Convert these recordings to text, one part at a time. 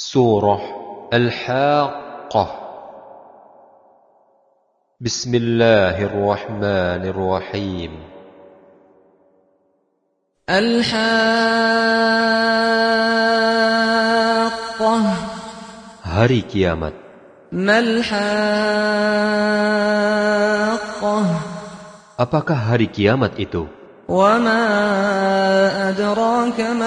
Surah Al-Haqqah. Bismillahirrahmanirrahim. Al-Haqqah. Hari kiamat. Mal-Haqqah. Apakah hari kiamat itu? Wa ma adraka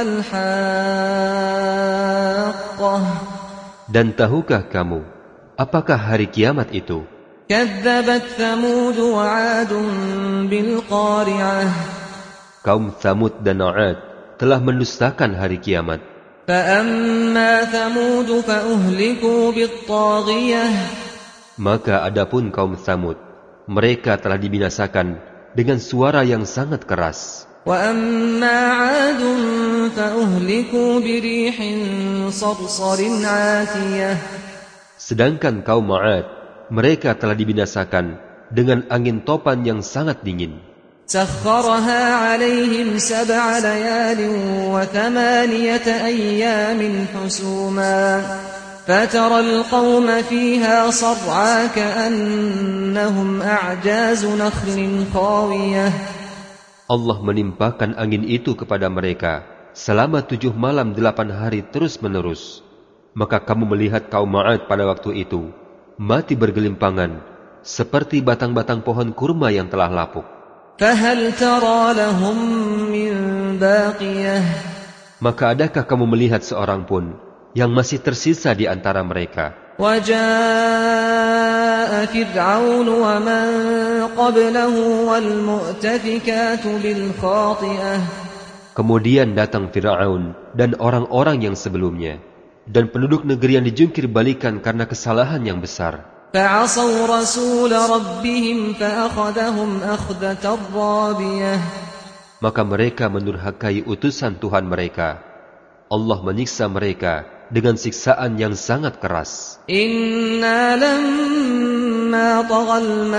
mal-Haqqah. Dan tahukah kamu apakah hari kiamat itu? Kadzabat Thamud wa 'Adun bil qari'ah. Kaum Thamud dan 'Ad telah mendustakan hari kiamat. فَأَمَّا ثَمُودُ فَأُهْلِكُوا بِالطَّاغِيَةِ. Maka adapun kaum Thamud, mereka telah dibinasakan dengan suara yang sangat keras. وَأَمَّا عَادٌ فَأُهْلِكُوا بِرِيحٍ صَرْصَرٍ عَاتِيَةٍ. Sedangkan kaum 'Ad, mereka telah dibinasakan dengan angin topan yang sangat dingin. سَخَّرَهَا عَلَيْهِمْ 7 لَيَالٍ و8 أَيَّامٍ حُسُومًا فَتَرَى الْقَوْمَ فِيهَا صَرْعَىٰ كَأَنَّهُمْ أَعْجَازُ نَخْلٍ خَاوِيَةٍ. Allah menimpakan angin itu kepada mereka selama 7 malam 8 hari terus-menerus. Maka kamu melihat kaum 'Ad pada waktu itu mati bergelimpangan seperti batang-batang pohon kurma yang telah lapuk. فَهَلْ تَرَى لَهُم مِّن بَاقِيَةٍ. Maka adakah kamu melihat seorang pun yang masih tersisa di antara mereka? وَجَاءَ فِرْعَوْنُ وَمَن قَبْلَهُ وَالْمُؤْتَفِكَاتُ بِالْخَاطِئَةِ. Kemudian datang Fir'aun dan orang-orang yang sebelumnya, dan penduduk negeri yang dijungkir balikan karena kesalahan yang besar. فَعَصَوْا رَسُولَ رَبِّهِمْ فَأَخَذَهُمْ أَخْذَةً رَّابِيَةً. Maka mereka mendurhakai utusan Tuhan mereka. Allah menyiksa mereka dengan siksaan yang sangat keras. إِنَّا لَمَّا طَغَى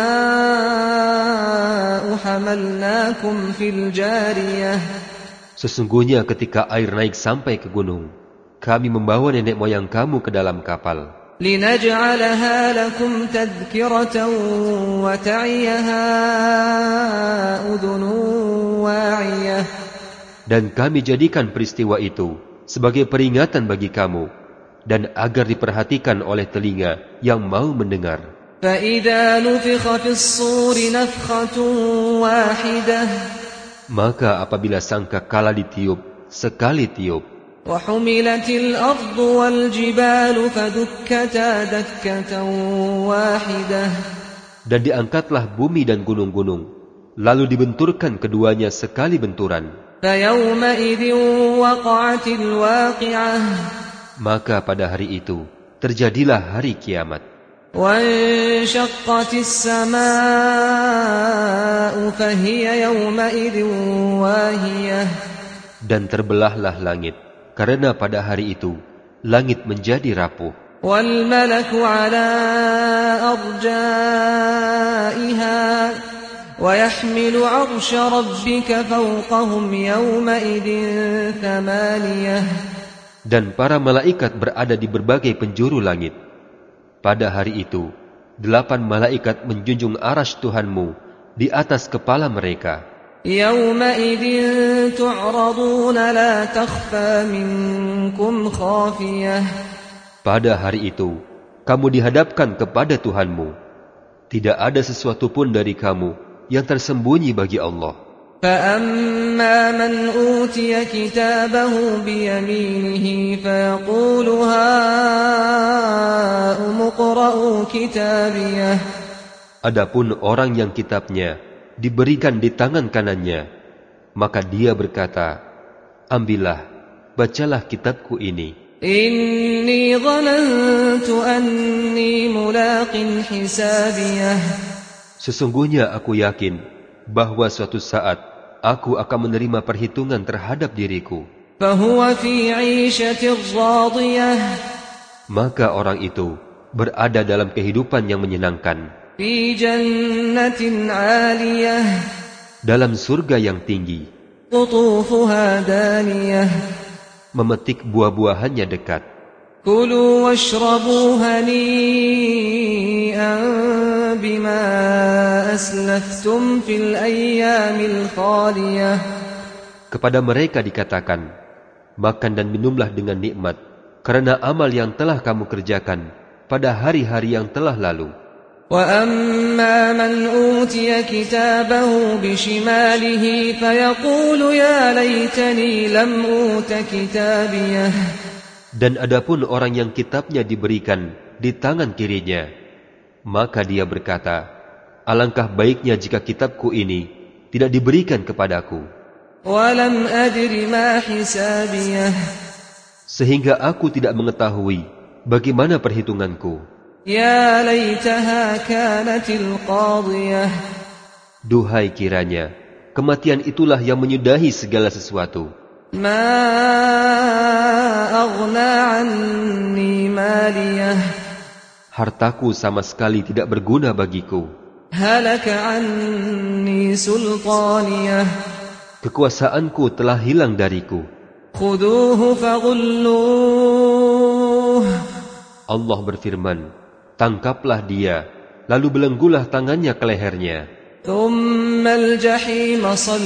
الْمَاءُ حَمَلْنَاكُمْ فِي الْجَارِيَةِ. Sesungguhnya ketika air naik sampai ke gunung, kami membawa nenek moyang kamu ke dalam kapal. لِنَجْعَلَهَا لَكُمْ تَذْكِرَةً وَتَعِيَهَا أُذُنٌ وَاعِيَةٌ. Dan kami jadikan peristiwa itu sebagai peringatan bagi kamu, dan agar diperhatikan oleh telinga yang mau mendengar. فَإِذَا نُفِخَ فِي الصُّورِ نَفْخَةٌ وَاحِدَةٌ. Maka apabila sangkakala ditiup, sekali tiup. وَحُمِلَتِ الْأَرْضُ وَالْجِبَالُ فَدُكَّتَا دَكَّةً وَاحِدَةً. Dan diangkatlah bumi dan gunung-gunung, lalu dibenturkan keduanya sekali benturan. فَيَوْمَئِذٍ وَقَعَتِ الْوَاقِعَةُ. Maka pada hari itu terjadilah hari kiamat. وَانشَقَّتِ السَّمَاءُ فَهِيَ يَوْمَئِذٍ وَاهِيَةٌ. Dan terbelahlah langit, karena pada hari itu langit menjadi rapuh. وَالْمَلَكُ عَلَى أَرْجَائِهَا وَيَحْمِلُ عَرْشَ رَبِّكَ فَوْقَهُمْ يَوْمَئِذٍ 8. Dan para malaikat berada di berbagai penjuru langit. Pada hari itu 8 malaikat menjunjung arasy Tuhanmu di atas kepala mereka. يَوْمَئِذٍ تُعْرَضُونَ لَا تَخْفَى مِنكُمْ خَافِيَةٌ. Pada hari itu kamu dihadapkan kepada Tuhanmu. Tidak ada sesuatu pun dari kamu yang tersembunyi bagi Allah. فَأَمَّا مَنْ أُوتِيَ كِتَابَهُ بِيَمِينِهِ فَيَقُولُ هَاؤُمُ اقْرَءُوا كِتَابِيَهْ. Adapun orang yang kitabnya diberikan di tangan kanannya, maka dia berkata, ambillah, bacalah kitabku ini. إِنِّي ظَنَنْتُ أَنِّي مُلَاقٍ حِسَابِيَهْ. Sesungguhnya aku yakin bahwa suatu saat aku akan menerima perhitungan terhadap diriku. فَهُوَ فِي عِيشَةٍ رَاضِيَةٍ. Maka orang itu berada dalam kehidupan yang menyenangkan. فِي جَنَّةٍ عَالِيَةٍ. Dalam surga yang tinggi. قُطُوفُهَا دَانِيَةٌ. Memetik buah-buahannya dekat. كلوا واشربوا هنيئا بما أسلفتم في الأيام الخالية. Kepada mereka dikatakan, makan dan minumlah dengan nikmat, karena amal yang telah kamu kerjakan pada hari-hari yang telah lalu. وَأَمَّا مَنْ أُوتِيَ كِتَابَهُ بِشِمَالِهِ فَيَقُولُ يَا لَيْتَنِي لَمْ أُوتَ كِتَابِيَهْ. Dan adapun orang yang kitabnya diberikan di tangan kirinya, maka dia berkata, alangkah baiknya jika kitabku ini tidak diberikan kepadaku. وَلَمْ أَدْرِ مَا حِسَابِيَهْ. Sehingga aku tidak mengetahui bagaimana perhitunganku. يَا لَيْتَهَا كَانَتِ الْقَاضِيَةَ. Duhai kiranya, kematian itulah yang menyudahi segala sesuatu. مَا أَغْنَى عَنِّي مَالِيَهْ. Hartaku sama sekali tidak berguna bagiku. هَلَكَ عَنِّي سُلْطَانِيَهْ. Kekuasaanku telah hilang dariku. خُذُوهُ فَغُلُّوهُ. Allah berfirman, tangkaplah dia, lalu belenggulah tangannya ke lehernya. ثُمَّ الْجَحِيمَ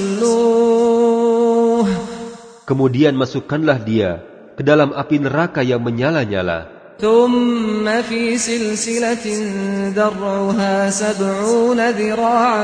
صَلُّوهُ. Kemudian masukkanlah dia ke dalam api neraka yang menyala-nyala. ثُمَّ فِي سِلْسِلَةٍ ذَرْعُهَا 70 ذِرَاعًا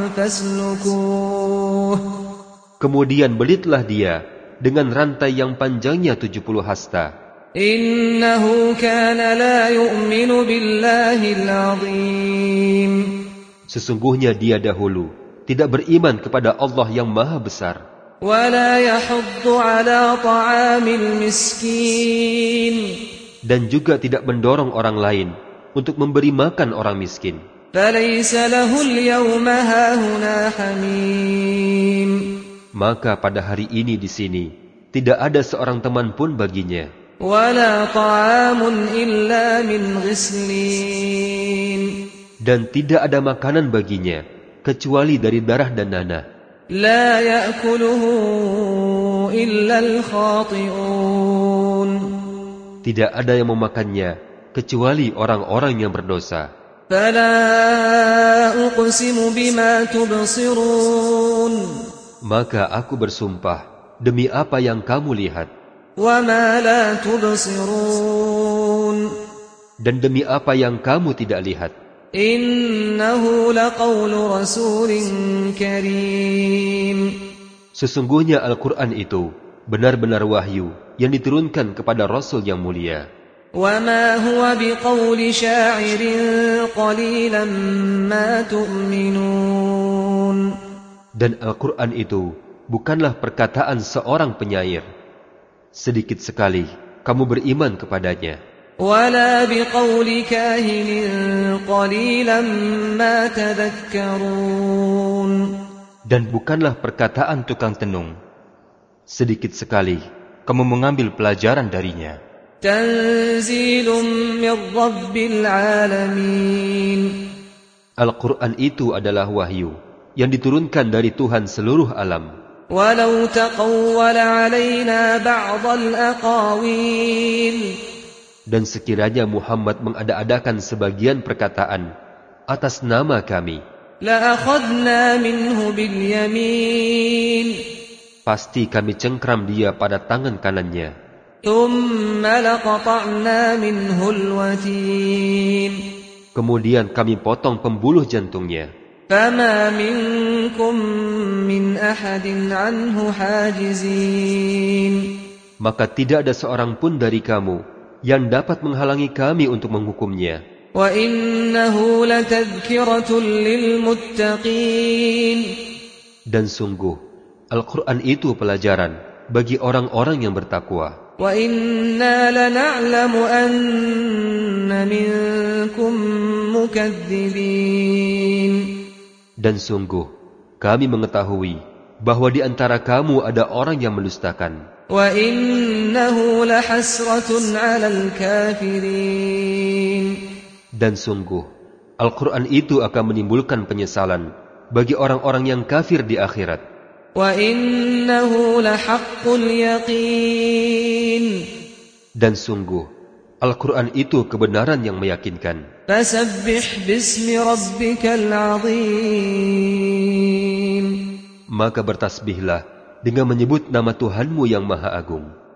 فَاسْلُكُوهُ. Kemudian belitlah dia dengan rantai yang panjangnya 70 hasta. إِنَّهُ كَانَ لَا يُؤْمِنُ بِاللَّهِ الْعَظِيمِ. Sesungguhnya dia dahulu tidak beriman kepada Allah yang maha besar. وَلَا يَحُضُّ عَلَى طَعَامِ الْمِسْكِينِ. Dan juga tidak mendorong orang lain untuk memberi makan orang miskin. فَلَيْسَ لَهُ الْيَوْمَ هَاهُنَا حَمِيمٌ. Maka pada hari ini di sini tidak ada seorang teman pun baginya. وَلَا طَعَامٌ إِلَّا مِنْ غِسْلِينٍ. Dan tidak ada makanan baginya kecuali dari darah dan nanah. لَا يَأْكُلُهُ إِلَّا الْخَاطِئُونَ. Tidak ada yang memakannya kecuali orang-orang yang berdosa. فَلَا أُقْسِمُ بِمَا تُبْصِرُونَ. Maka aku bersumpah demi apa yang kamu lihat. وَمَا لَا تُبْصِرُونَ. Dan demi apa yang kamu tidak lihat. إِنَّهُ لَقَوْلُ رَسُولٍ كَرِيمٍ. Sesungguhnya Al-Quran itu benar-benar wahyu yang diturunkan kepada Rasul yang mulia. وَمَا هُوَ بِقَوْلِ شَاعِرٍ قَلِيلًا مَا تُؤْمِنُونَ. Dan Al-Quran itu bukanlah perkataan seorang penyair. Sedikit sekali kamu beriman kepadanya. وَلَا بِقَوْلِ كَاهِنٍ قَلِيلًا مَا تَذَكَّرُونَ. Dan bukanlah perkataan tukang tenung. Sedikit sekali kamu mengambil pelajaran darinya. تَنزِيلٌ مِّن رَّبِّ الْعَالَمِينَ. Al-Quran itu adalah wahyu yang diturunkan dari Tuhan seluruh alam. وَلَوْ تَقَوَّلَ عَلَيْنَا بَعْضَ الْأَقَاوِيلِ. Dan sekiranya Muhammad mengada-adakan sebagian perkataan atas nama kami, لَأَخَذْنَا مِنْهُ بِالْيَمِينِ. pasti kami cengkram dia pada tangan kanannya. ثُمَّ لَقَطَعْنَا مِنْهُ الْوَتِينَ. Kemudian kami potong pembuluh jantungnya. فَمَا مِنْكُمْ مِنْ أَحَدٍ عَنْهُ حَاجِزِينَ. Maka tidak ada seorang pun dari kamu yang dapat menghalangi kami untuk menghukumnya. وَإِنَّهُ لَتَذْكِرَةٌ لِلْمُتَّقِينَ. Dan sungguh, Al-Quran itu pelajaran bagi orang-orang yang bertakwa. وَإِنَّا لَنَعْلَمُ أَنَّ مِنْكُمْ مُكَذِّبِينَ. Dan sungguh, kami mengetahui bahwa di antara kamu ada orang yang mendustakan. وَإِنَّهُ لَحَسْرَةٌ عَلَى الْكَافِرِينَ. Dan sungguh, Al-Quran itu akan menimbulkan penyesalan bagi orang-orang yang kafir di akhirat. وَإِنَّهُ لَحَقُّ الْيَقِينِ. Dan sungguh, Al-Quran itu kebenaran yang meyakinkan. Fasabbih bismi rabbikal azim. Maka bertasbihlah dengan menyebut nama Tuhanmu yang Maha Agung.